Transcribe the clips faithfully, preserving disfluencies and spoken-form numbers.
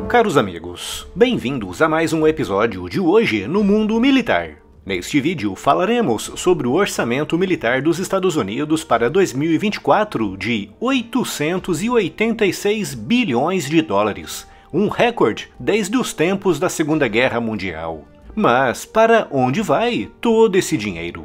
Caros amigos, bem-vindos a mais um episódio de Hoje no Mundo Militar. Neste vídeo falaremos sobre o orçamento militar dos Estados Unidos para dois mil e vinte e quatro de oitocentos e oitenta e seis bilhões de dólares, um recorde desde os tempos da Segunda Guerra Mundial. Mas para onde vai todo esse dinheiro?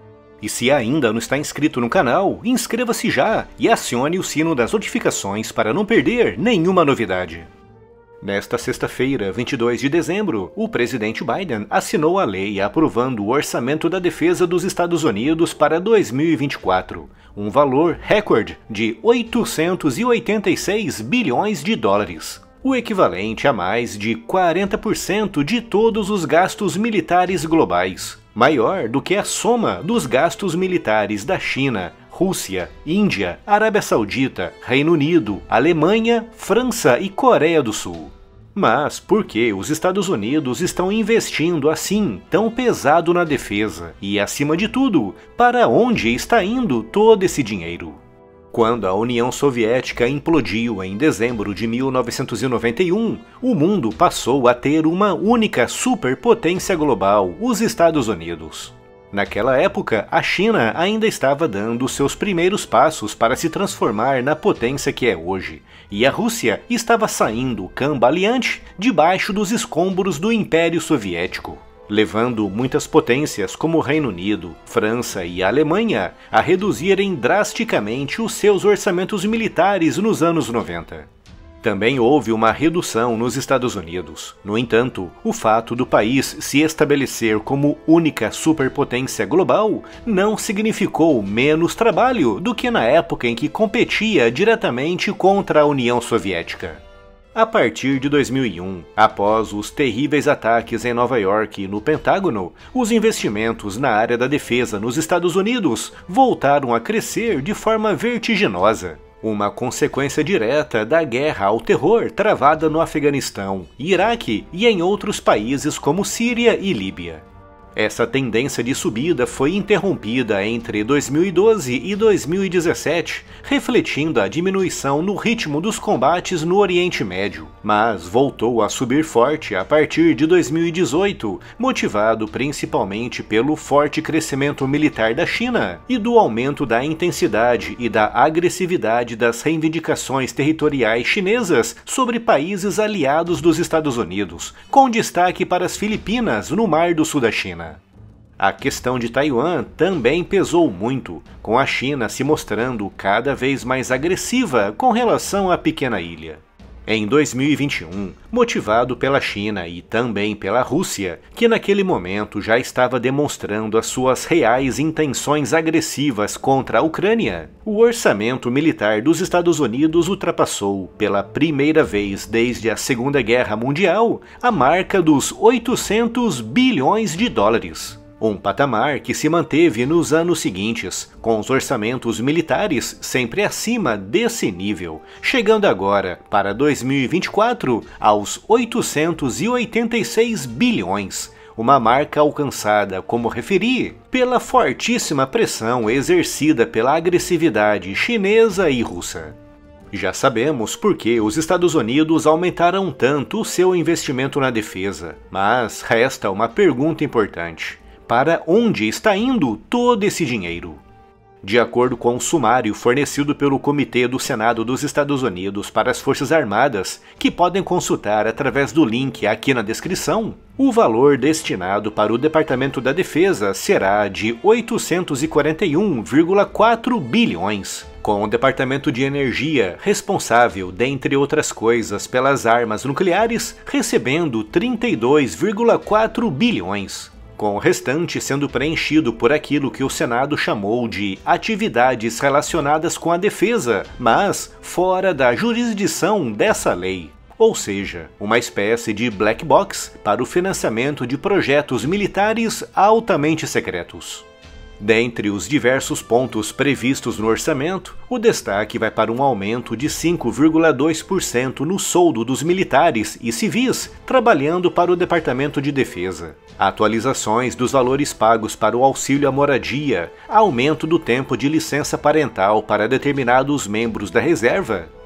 E se ainda não está inscrito no canal, inscreva-se já e acione o sino das notificações para não perder nenhuma novidade. Nesta sexta-feira, vinte e dois de dezembro, o presidente Biden assinou a lei aprovando o Orçamento da Defesa dos Estados Unidos para dois mil e vinte e quatro, um valor recorde de oitocentos e oitenta e seis bilhões de dólares, o equivalente a mais de quarenta por cento de todos os gastos militares globais, maior do que a soma dos gastos militares da China, Rússia, Índia, Arábia Saudita, Reino Unido, Alemanha, França e Coreia do Sul. Mas por que os Estados Unidos estão investindo assim tão pesado na defesa? E, acima de tudo, para onde está indo todo esse dinheiro? Quando a União Soviética implodiu em dezembro de mil novecentos e noventa e um, o mundo passou a ter uma única superpotência global, os Estados Unidos. Naquela época, a China ainda estava dando seus primeiros passos para se transformar na potência que é hoje, e a Rússia estava saindo cambaleante debaixo dos escombros do Império Soviético, levando muitas potências como o Reino Unido, França e Alemanha a reduzirem drasticamente os seus orçamentos militares nos anos noventa. Também houve uma redução nos Estados Unidos. No entanto, o fato do país se estabelecer como única superpotência global não significou menos trabalho do que na época em que competia diretamente contra a União Soviética. A partir de dois mil e um, após os terríveis ataques em Nova York e no Pentágono, os investimentos na área da defesa nos Estados Unidos voltaram a crescer de forma vertiginosa. Uma consequência direta da guerra ao terror travada no Afeganistão, Iraque e em outros países como Síria e Líbia. Essa tendência de subida foi interrompida entre dois mil e doze e dois mil e dezessete, refletindo a diminuição no ritmo dos combates no Oriente Médio, mas voltou a subir forte a partir de dois mil e dezoito, motivado principalmente pelo forte crescimento militar da China e do aumento da intensidade e da agressividade das reivindicações territoriais chinesas sobre países aliados dos Estados Unidos, com destaque para as Filipinas no Mar do Sul da China. A questão de Taiwan também pesou muito, com a China se mostrando cada vez mais agressiva com relação à pequena ilha. Em dois mil e vinte e um, motivado pela China e também pela Rússia, que naquele momento já estava demonstrando as suas reais intenções agressivas contra a Ucrânia, o orçamento militar dos Estados Unidos ultrapassou, pela primeira vez desde a Segunda Guerra Mundial, a marca dos oitocentos bilhões de dólares. Um patamar que se manteve nos anos seguintes, com os orçamentos militares sempre acima desse nível, chegando agora, para dois mil e vinte e quatro, aos oitocentos e oitenta e seis bilhões, uma marca alcançada, como referi, pela fortíssima pressão exercida pela agressividade chinesa e russa. Já sabemos por que os Estados Unidos aumentaram tanto o seu investimento na defesa, mas resta uma pergunta importante. Para onde está indo todo esse dinheiro? De acordo com o sumário fornecido pelo Comitê do Senado dos Estados Unidos para as Forças Armadas, que podem consultar através do link aqui na descrição, o valor destinado para o Departamento da Defesa será de oitocentos e quarenta e um vírgula quatro bilhões, com o Departamento de Energia responsável, dentre outras coisas, pelas armas nucleares, recebendo trinta e dois vírgula quatro bilhões. Com o restante sendo preenchido por aquilo que o Senado chamou de atividades relacionadas com a defesa, mas fora da jurisdição dessa lei. Ou seja, uma espécie de black box para o financiamento de projetos militares altamente secretos. Dentre os diversos pontos previstos no orçamento, o destaque vai para um aumento de cinco vírgula dois por cento no soldo dos militares e civis trabalhando para o Departamento de Defesa, atualizações dos valores pagos para o auxílio à moradia, aumento do tempo de licença parental para determinados membros da reserva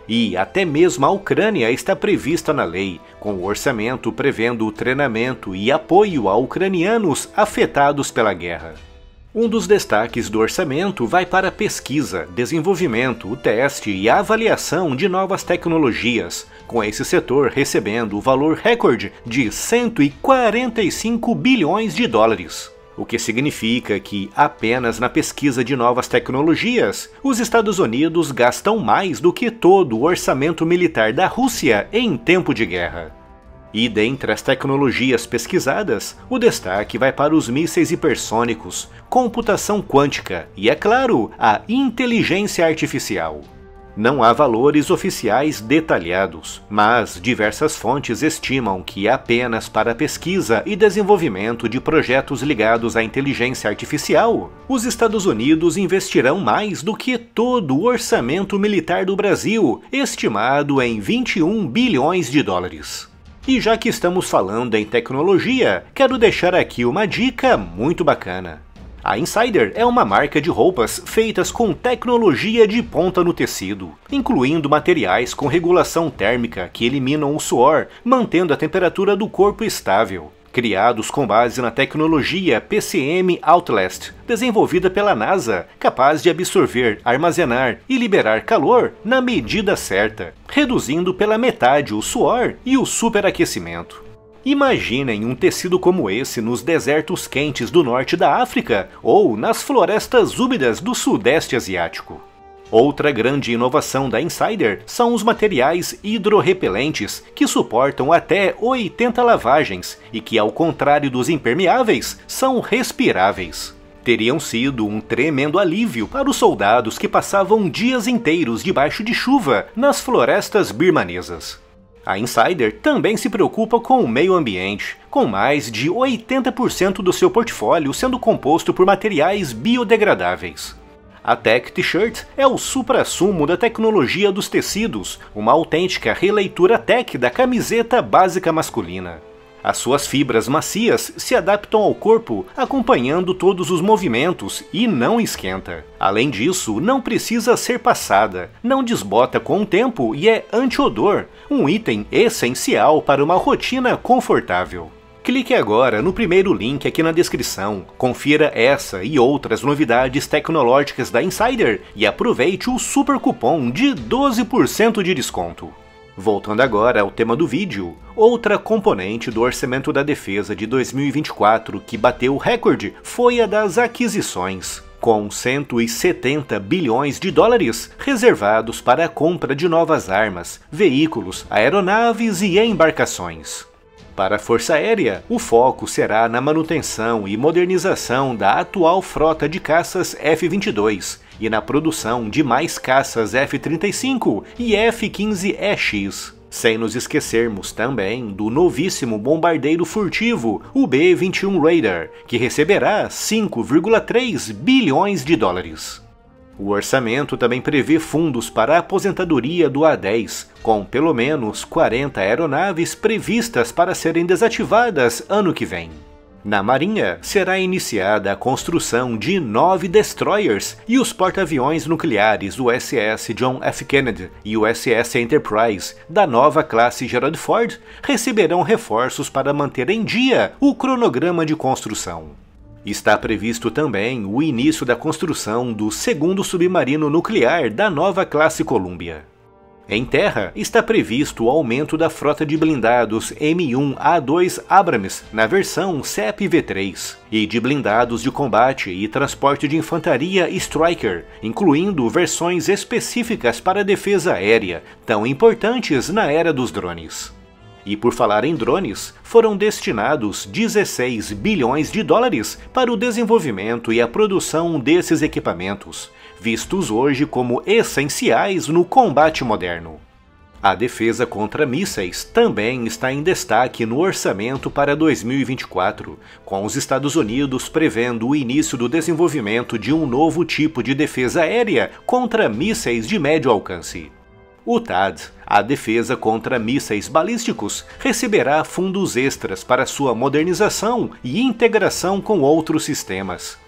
E até mesmo a Ucrânia está prevista na lei, com o orçamento prevendo o treinamento e apoio a ucranianos afetados pela guerra. Um dos destaques do orçamento vai para a pesquisa, desenvolvimento, o teste e a avaliação de novas tecnologias, com esse setor recebendo o valor recorde de cento e quarenta e cinco bilhões de dólares. O que significa que, apenas na pesquisa de novas tecnologias, os Estados Unidos gastam mais do que todo o orçamento militar da Rússia em tempo de guerra. E dentre as tecnologias pesquisadas, o destaque vai para os mísseis hipersônicos, computação quântica e, é claro, a inteligência artificial. Não há valores oficiais detalhados, mas diversas fontes estimam que apenas para a pesquisa e desenvolvimento de projetos ligados à inteligência artificial, os Estados Unidos investirão mais do que todo o orçamento militar do Brasil, estimado em vinte e um bilhões de dólares. E já que estamos falando em tecnologia, quero deixar aqui uma dica muito bacana. A Insider é uma marca de roupas feitas com tecnologia de ponta no tecido, incluindo materiais com regulação térmica que eliminam o suor, mantendo a temperatura do corpo estável. Criados com base na tecnologia P C M Outlast, desenvolvida pela NASA, capaz de absorver, armazenar e liberar calor na medida certa, reduzindo pela metade o suor e o superaquecimento. Imaginem um tecido como esse nos desertos quentes do norte da África ou nas florestas úmidas do sudeste asiático. Outra grande inovação da Insider são os materiais hidrorrepelentes, que suportam até oitenta lavagens e que, ao contrário dos impermeáveis, são respiráveis. Teriam sido um tremendo alívio para os soldados que passavam dias inteiros debaixo de chuva nas florestas birmanesas. A Insider também se preocupa com o meio ambiente, com mais de oitenta por cento do seu portfólio sendo composto por materiais biodegradáveis. A Tech T-Shirt é o suprassumo da tecnologia dos tecidos, uma autêntica releitura tech da camiseta básica masculina. As suas fibras macias se adaptam ao corpo, acompanhando todos os movimentos e não esquenta. Além disso, não precisa ser passada, não desbota com o tempo e é anti-odor, um item essencial para uma rotina confortável. Clique agora no primeiro link aqui na descrição, confira essa e outras novidades tecnológicas da Insider e aproveite o super cupom de doze por cento de desconto. Voltando agora ao tema do vídeo, outra componente do orçamento da defesa de dois mil e vinte e quatro que bateu o recorde foi a das aquisições, com cento e setenta bilhões de dólares reservados para a compra de novas armas, veículos, aeronaves e embarcações. Para a Força Aérea, o foco será na manutenção e modernização da atual frota de caças F vinte e dois e na produção de mais caças F trinta e cinco e F quinze E X. Sem nos esquecermos também do novíssimo bombardeiro furtivo, o B vinte e um Raider, que receberá cinco vírgula três bilhões de dólares. O orçamento também prevê fundos para a aposentadoria do A dez, com pelo menos quarenta aeronaves previstas para serem desativadas ano que vem. Na Marinha, será iniciada a construção de nove destroyers e os porta-aviões nucleares U S S John F. Kennedy e U S S Enterprise, da nova classe Gerald Ford, receberão reforços para manter em dia o cronograma de construção. Está previsto também o início da construção do segundo submarino nuclear da nova classe Columbia. Em terra, está previsto o aumento da frota de blindados M um A dois Abrams na versão C E P V três e de blindados de combate e transporte de infantaria Stryker, incluindo versões específicas para a defesa aérea, tão importantes na era dos drones. E por falar em drones, foram destinados dezesseis bilhões de dólares para o desenvolvimento e a produção desses equipamentos, vistos hoje como essenciais no combate moderno. A defesa contra mísseis também está em destaque no orçamento para dois mil e vinte e quatro, com os Estados Unidos prevendo o início do desenvolvimento de um novo tipo de defesa aérea contra mísseis de médio alcance. O T A D, a defesa contra mísseis balísticos, receberá fundos extras para sua modernização e integração com outros sistemas.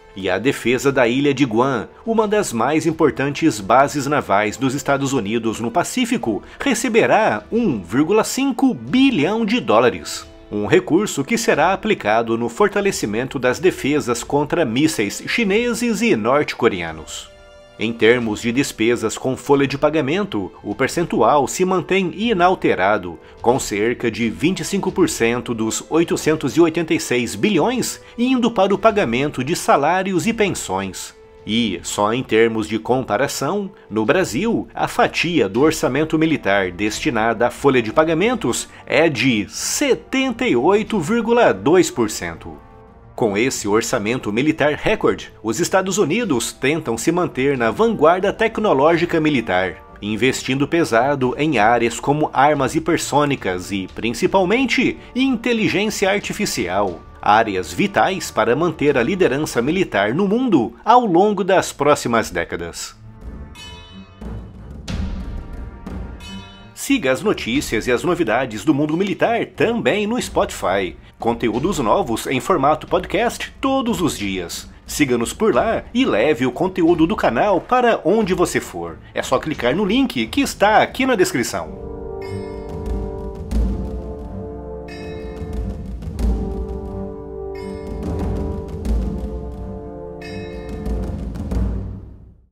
E a defesa da ilha de Guam, uma das mais importantes bases navais dos Estados Unidos no Pacífico, receberá um vírgula cinco bilhão de dólares. Um recurso que será aplicado no fortalecimento das defesas contra mísseis chineses e norte-coreanos. Em termos de despesas com folha de pagamento, o percentual se mantém inalterado, com cerca de vinte e cinco por cento dos oitocentos e oitenta e seis bilhões indo para o pagamento de salários e pensões. E, só em termos de comparação, no Brasil, a fatia do orçamento militar destinada à folha de pagamentos é de setenta e oito vírgula dois por cento. Com esse orçamento militar recorde, os Estados Unidos tentam se manter na vanguarda tecnológica militar, investindo pesado em áreas como armas hipersônicas e, principalmente, inteligência artificial, áreas vitais para manter a liderança militar no mundo ao longo das próximas décadas. Siga as notícias e as novidades do mundo militar também no Spotify. Conteúdos novos em formato podcast todos os dias. Siga-nos por lá e leve o conteúdo do canal para onde você for. É só clicar no link que está aqui na descrição.